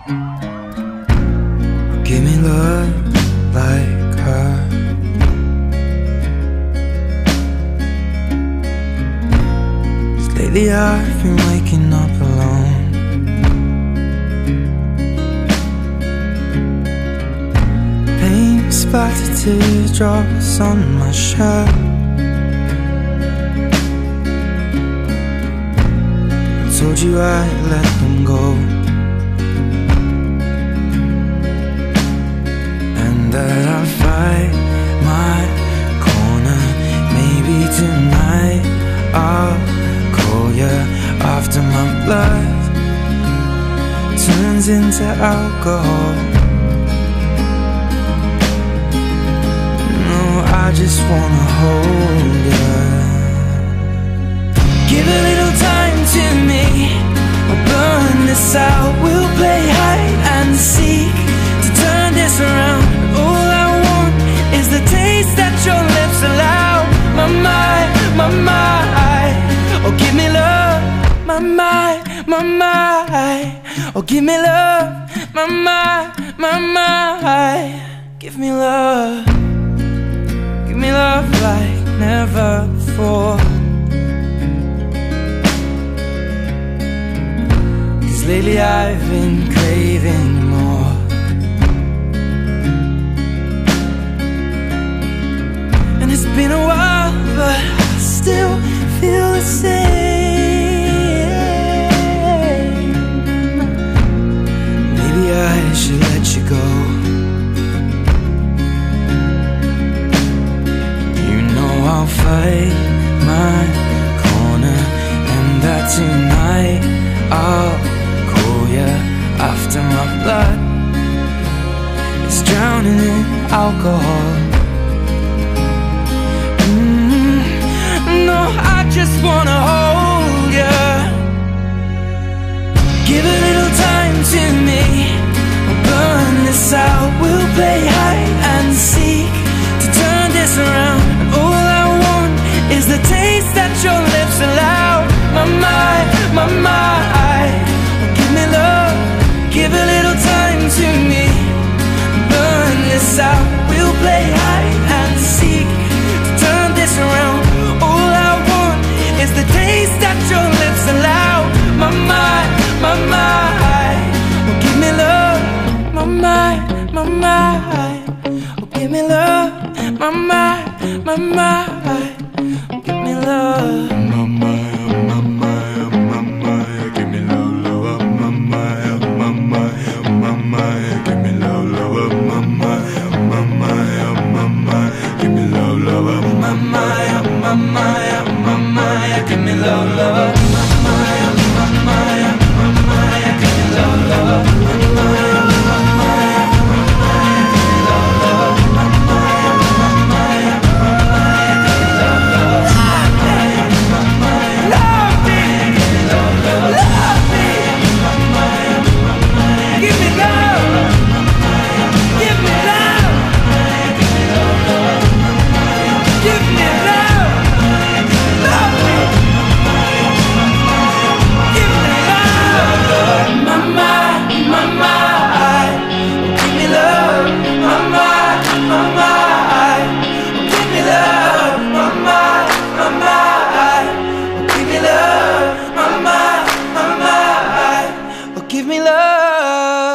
Give me love like her. Lately I've been waking up alone. Paint splattered teardrops on my shirt. I told you I'd let them go, and that I'd fight my corner. Maybe tonight I'll call you after my blood turns into alcohol. No, I just wanna hold you. Give a little time to me, we'll burn this out. We'll play hide and seek to turn this around. All I want is the taste that your lips allow. My mind, my mind. Oh, give me love, my mind, my mind. Oh, give me love, my mind, my mind. Give me love like never before. 'Cause lately I've been craving more. And it's been a while, but I still feel the same. Maybe I should let you go. You know I'll fight my corner, and that tonight I'll call you after my blood is drowning in alcohol. No, I just wanna hold you. Give a little time to me, we'll burn this out. We'll play hide and seek to turn this around. And all I want is the taste that your lips allow. My mind, my mind. Give me love, give a little time to me, burn this out. We'll play hide and seek to turn this around. All I want is the taste that your lips allow. My mind, my mind. Oh, give me love, my mind, my mind. Oh, give me love, my mind, my mind. Oh, give me love, my mind, my mind, my mind. Give me love, love, my mind, my mind, my mind. Give me love, love, my mind, my mind, my mind. Give me love, love, my mind, my mind, my mind. Give me love, love, my mind, my mind, my mind. Give me love, love, my mind, my mind, my mind. Give me love, love, my mind, my mind, my mind. Give me love, love, my mind, my mind. Love me, give me love, love, love me, my mind, my mind. Give me love, give me love, give me love, love, give me love, love me, give me love, my mind, my mind. Give me love, my mind, my mind. Give me love, my mind, my mind. Give me love, my mind, my mind. Oh, give me love.